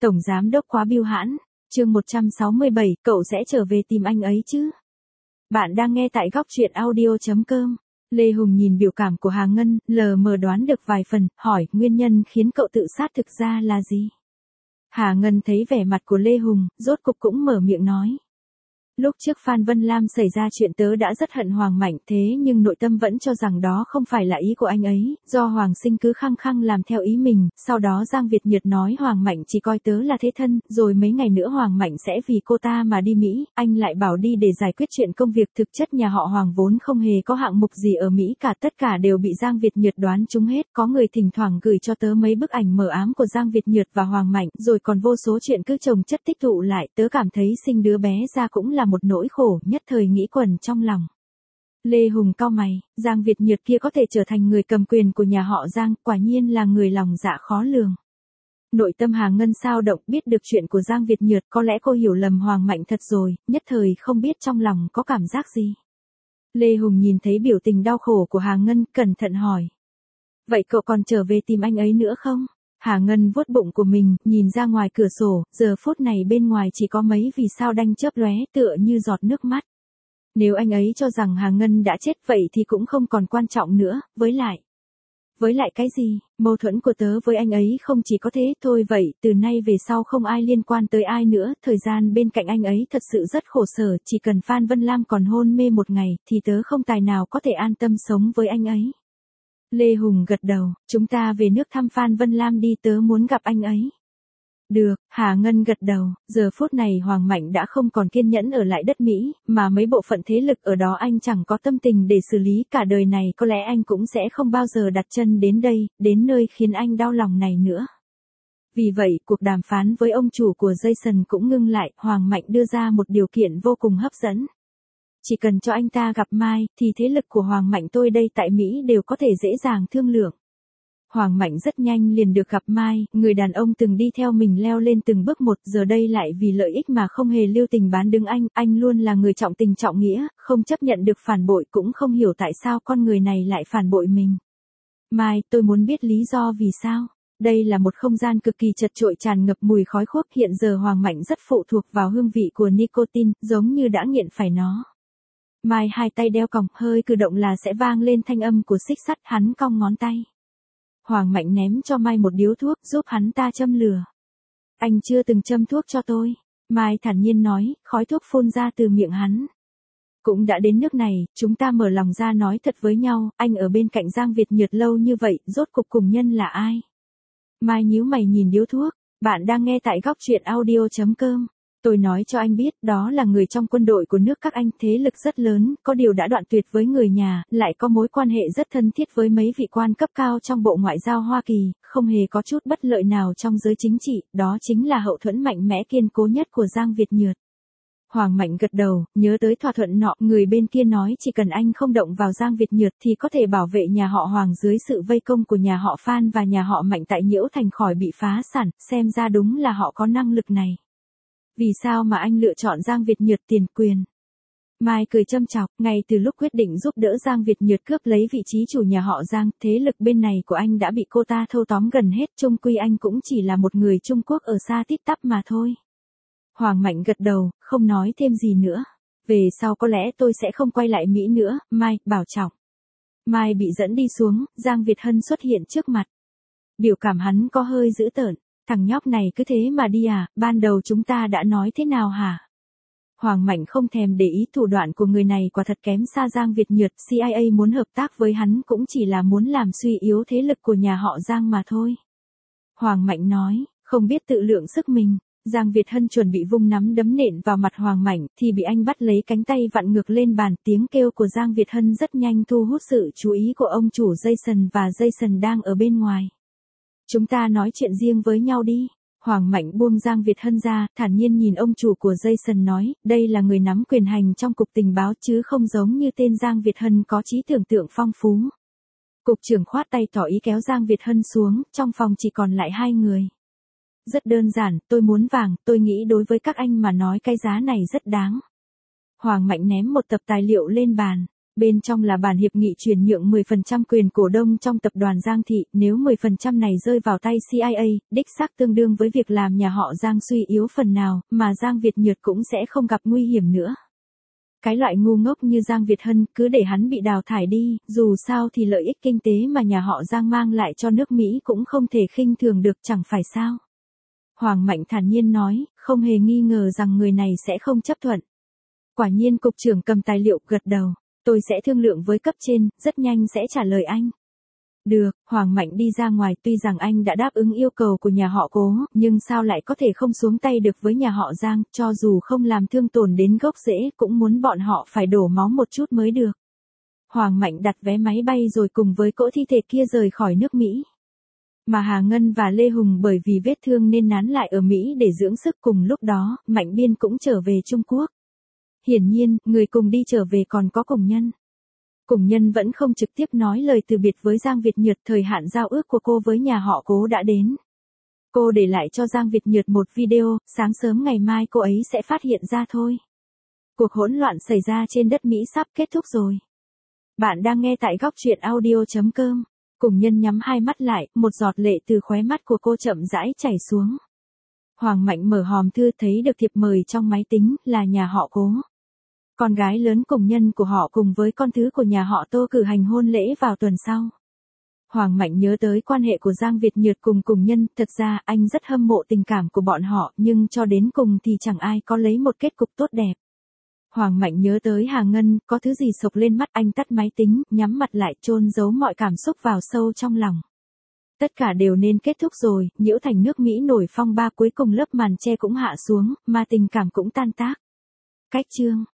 Tổng giám đốc quá bưu hãn. Chương 167, cậu sẽ trở về tìm anh ấy chứ? Bạn đang nghe tại góc truyện audio.com. Lê Hùng nhìn biểu cảm của Hà Ngân, lờ mờ đoán được vài phần, hỏi nguyên nhân khiến cậu tự sát thực ra là gì? Hà Ngân thấy vẻ mặt của Lê Hùng, rốt cục cũng mở miệng nói. Lúc trước Phan Vân Lam xảy ra chuyện tớ đã rất hận Hoàng Mạnh, thế nhưng nội tâm vẫn cho rằng đó không phải là ý của anh ấy, do Hoàng Sinh cứ khăng khăng làm theo ý mình, sau đó Giang Việt Nhật nói Hoàng Mạnh chỉ coi tớ là thế thân, rồi mấy ngày nữa Hoàng Mạnh sẽ vì cô ta mà đi Mỹ, anh lại bảo đi để giải quyết chuyện công việc, thực chất nhà họ Hoàng vốn không hề có hạng mục gì ở Mỹ cả, tất cả đều bị Giang Việt Nhật đoán trúng hết, có người thỉnh thoảng gửi cho tớ mấy bức ảnh mờ ám của Giang Việt Nhật và Hoàng Mạnh, rồi còn vô số chuyện cứ chồng chất tích tụ lại, tớ cảm thấy sinh đứa bé ra cũng là một nỗi khổ, nhất thời nghĩ quẩn trong lòng. Lê Hùng cau mày, Giang Việt Nhật kia có thể trở thành người cầm quyền của nhà họ Giang, quả nhiên là người lòng dạ khó lường. Nội tâm Hà Ngân sao động, biết được chuyện của Giang Việt Nhật, có lẽ cô hiểu lầm Hoàng Mạnh thật rồi, nhất thời không biết trong lòng có cảm giác gì. Lê Hùng nhìn thấy biểu tình đau khổ của Hà Ngân, cẩn thận hỏi. Vậy cậu còn trở về tìm anh ấy nữa không? Hà Ngân vuốt bụng của mình, nhìn ra ngoài cửa sổ, giờ phút này bên ngoài chỉ có mấy vì sao đanh chớp lóe tựa như giọt nước mắt. Nếu anh ấy cho rằng Hà Ngân đã chết vậy thì cũng không còn quan trọng nữa, với lại cái gì, mâu thuẫn của tớ với anh ấy không chỉ có thế thôi vậy, từ nay về sau không ai liên quan tới ai nữa, thời gian bên cạnh anh ấy thật sự rất khổ sở, chỉ cần Phan Vân Lam còn hôn mê một ngày, thì tớ không tài nào có thể an tâm sống với anh ấy. Lê Hùng gật đầu, chúng ta về nước thăm Phan Vân Lam đi, tớ muốn gặp anh ấy. Được, Hà Ngân gật đầu, giờ phút này Hoàng Mạnh đã không còn kiên nhẫn ở lại đất Mỹ, mà mấy bộ phận thế lực ở đó anh chẳng có tâm tình để xử lý, cả đời này có lẽ anh cũng sẽ không bao giờ đặt chân đến đây, đến nơi khiến anh đau lòng này nữa. Vì vậy, cuộc đàm phán với ông chủ của Jason cũng ngưng lại, Hoàng Mạnh đưa ra một điều kiện vô cùng hấp dẫn. Chỉ cần cho anh ta gặp Mai, thì thế lực của Hoàng Mạnh tôi đây tại Mỹ đều có thể dễ dàng thương lượng. Hoàng Mạnh rất nhanh liền được gặp Mai, người đàn ông từng đi theo mình leo lên từng bước một, giờ đây lại vì lợi ích mà không hề lưu tình bán đứng anh luôn là người trọng tình trọng nghĩa, không chấp nhận được phản bội, cũng không hiểu tại sao con người này lại phản bội mình. Mai, tôi muốn biết lý do vì sao. Đây là một không gian cực kỳ chật chội tràn ngập mùi khói thuốc, hiện giờ Hoàng Mạnh rất phụ thuộc vào hương vị của nicotine, giống như đã nghiện phải nó. Mai hai tay đeo còng, hơi cử động là sẽ vang lên thanh âm của xích sắt, hắn cong ngón tay. Hoàng Mạnh ném cho Mai một điếu thuốc, giúp hắn ta châm lửa. Anh chưa từng châm thuốc cho tôi. Mai thản nhiên nói, khói thuốc phun ra từ miệng hắn. Cũng đã đến nước này, chúng ta mở lòng ra nói thật với nhau, anh ở bên cạnh Giang Việt Nhật lâu như vậy, rốt cục cùng nhân là ai? Mai nhíu mày nhìn điếu thuốc, bạn đang nghe tại góc truyện audio.com. Tôi nói cho anh biết, đó là người trong quân đội của nước các anh, thế lực rất lớn, có điều đã đoạn tuyệt với người nhà, lại có mối quan hệ rất thân thiết với mấy vị quan cấp cao trong Bộ Ngoại giao Hoa Kỳ, không hề có chút bất lợi nào trong giới chính trị, đó chính là hậu thuẫn mạnh mẽ kiên cố nhất của Giang Việt Nhật. Hoàng Mạnh gật đầu, nhớ tới thỏa thuận nọ, người bên kia nói chỉ cần anh không động vào Giang Việt Nhật thì có thể bảo vệ nhà họ Hoàng dưới sự vây công của nhà họ Phan và nhà họ Mạnh tại Nhiễu Thành khỏi bị phá sản, xem ra đúng là họ có năng lực này. Vì sao mà anh lựa chọn Giang Việt Nhật tiền quyền? Mai cười châm chọc, ngay từ lúc quyết định giúp đỡ Giang Việt Nhật cướp lấy vị trí chủ nhà họ Giang, thế lực bên này của anh đã bị cô ta thâu tóm gần hết, chung quy anh cũng chỉ là một người Trung Quốc ở xa tít tắp mà thôi. Hoàng Mạnh gật đầu, không nói thêm gì nữa. Về sau có lẽ tôi sẽ không quay lại Mỹ nữa, Mai, bảo trọng. Mai bị dẫn đi xuống, Giang Việt Hân xuất hiện trước mặt. Biểu cảm hắn có hơi dữ tợn. Thằng nhóc này cứ thế mà đi à, ban đầu chúng ta đã nói thế nào hả? Hoàng Mạnh không thèm để ý, thủ đoạn của người này quả thật kém xa Giang Việt Nhật, CIA muốn hợp tác với hắn cũng chỉ là muốn làm suy yếu thế lực của nhà họ Giang mà thôi. Hoàng Mạnh nói, không biết tự lượng sức mình. Giang Việt Hân chuẩn bị vung nắm đấm nện vào mặt Hoàng Mạnh, thì bị anh bắt lấy cánh tay vặn ngược lên bàn, tiếng kêu của Giang Việt Hân rất nhanh thu hút sự chú ý của ông chủ Jason và Jason đang ở bên ngoài. Chúng ta nói chuyện riêng với nhau đi. Hoàng Mạnh buông Giang Việt Hân ra, thản nhiên nhìn ông chủ của Jason nói, đây là người nắm quyền hành trong cục tình báo chứ không giống như tên Giang Việt Hân có trí tưởng tượng phong phú. Cục trưởng khoát tay tỏ ý kéo Giang Việt Hân xuống, trong phòng chỉ còn lại hai người. Rất đơn giản, tôi muốn vàng, tôi nghĩ đối với các anh mà nói cái giá này rất đáng. Hoàng Mạnh ném một tập tài liệu lên bàn. Bên trong là bản hiệp nghị chuyển nhượng 10% quyền cổ đông trong tập đoàn Giang Thị, nếu 10% này rơi vào tay CIA, đích xác tương đương với việc làm nhà họ Giang suy yếu phần nào, mà Giang Việt Nhược cũng sẽ không gặp nguy hiểm nữa. Cái loại ngu ngốc như Giang Việt Hân, cứ để hắn bị đào thải đi, dù sao thì lợi ích kinh tế mà nhà họ Giang mang lại cho nước Mỹ cũng không thể khinh thường được, chẳng phải sao. Hoàng Mạnh thản nhiên nói, không hề nghi ngờ rằng người này sẽ không chấp thuận. Quả nhiên cục trưởng cầm tài liệu gật đầu, tôi sẽ thương lượng với cấp trên, rất nhanh sẽ trả lời anh. Được, Hoàng Mạnh đi ra ngoài, tuy rằng anh đã đáp ứng yêu cầu của nhà họ Cố, nhưng sao lại có thể không xuống tay được với nhà họ Giang, cho dù không làm thương tổn đến gốc rễ cũng muốn bọn họ phải đổ máu một chút mới được. Hoàng Mạnh đặt vé máy bay rồi cùng với cỗ thi thể kia rời khỏi nước Mỹ. Mà Hà Ngân và Lê Hùng bởi vì vết thương nên nán lại ở Mỹ để dưỡng sức, cùng lúc đó, Mạnh Biên cũng trở về Trung Quốc. Hiển nhiên, người cùng đi trở về còn có Cùng Nhân. Cùng Nhân vẫn không trực tiếp nói lời từ biệt với Giang Việt Nhược, thời hạn giao ước của cô với nhà họ Cố đã đến. Cô để lại cho Giang Việt Nhược một video, sáng sớm ngày mai cô ấy sẽ phát hiện ra thôi. Cuộc hỗn loạn xảy ra trên đất Mỹ sắp kết thúc rồi. Bạn đang nghe tại góc truyện audio.com. Cùng Nhân nhắm hai mắt lại, một giọt lệ từ khóe mắt của cô chậm rãi chảy xuống. Hoàng Mạnh mở hòm thư thấy được thiệp mời trong máy tính, là nhà họ Cố. Con gái lớn Cùng Nhân của họ cùng với con thứ của nhà họ Tô cử hành hôn lễ vào tuần sau. Hoàng Mạnh nhớ tới quan hệ của Giang Việt Nhược cùng Cùng Nhân, thật ra anh rất hâm mộ tình cảm của bọn họ, nhưng cho đến cùng thì chẳng ai có lấy một kết cục tốt đẹp. Hoàng Mạnh nhớ tới Hà Ngân, có thứ gì sộc lên mắt, anh tắt máy tính, nhắm mặt lại, chôn giấu mọi cảm xúc vào sâu trong lòng. Tất cả đều nên kết thúc rồi, nhiễu thành nước Mỹ nổi phong ba, cuối cùng lớp màn che cũng hạ xuống, mà tình cảm cũng tan tác. Cách chương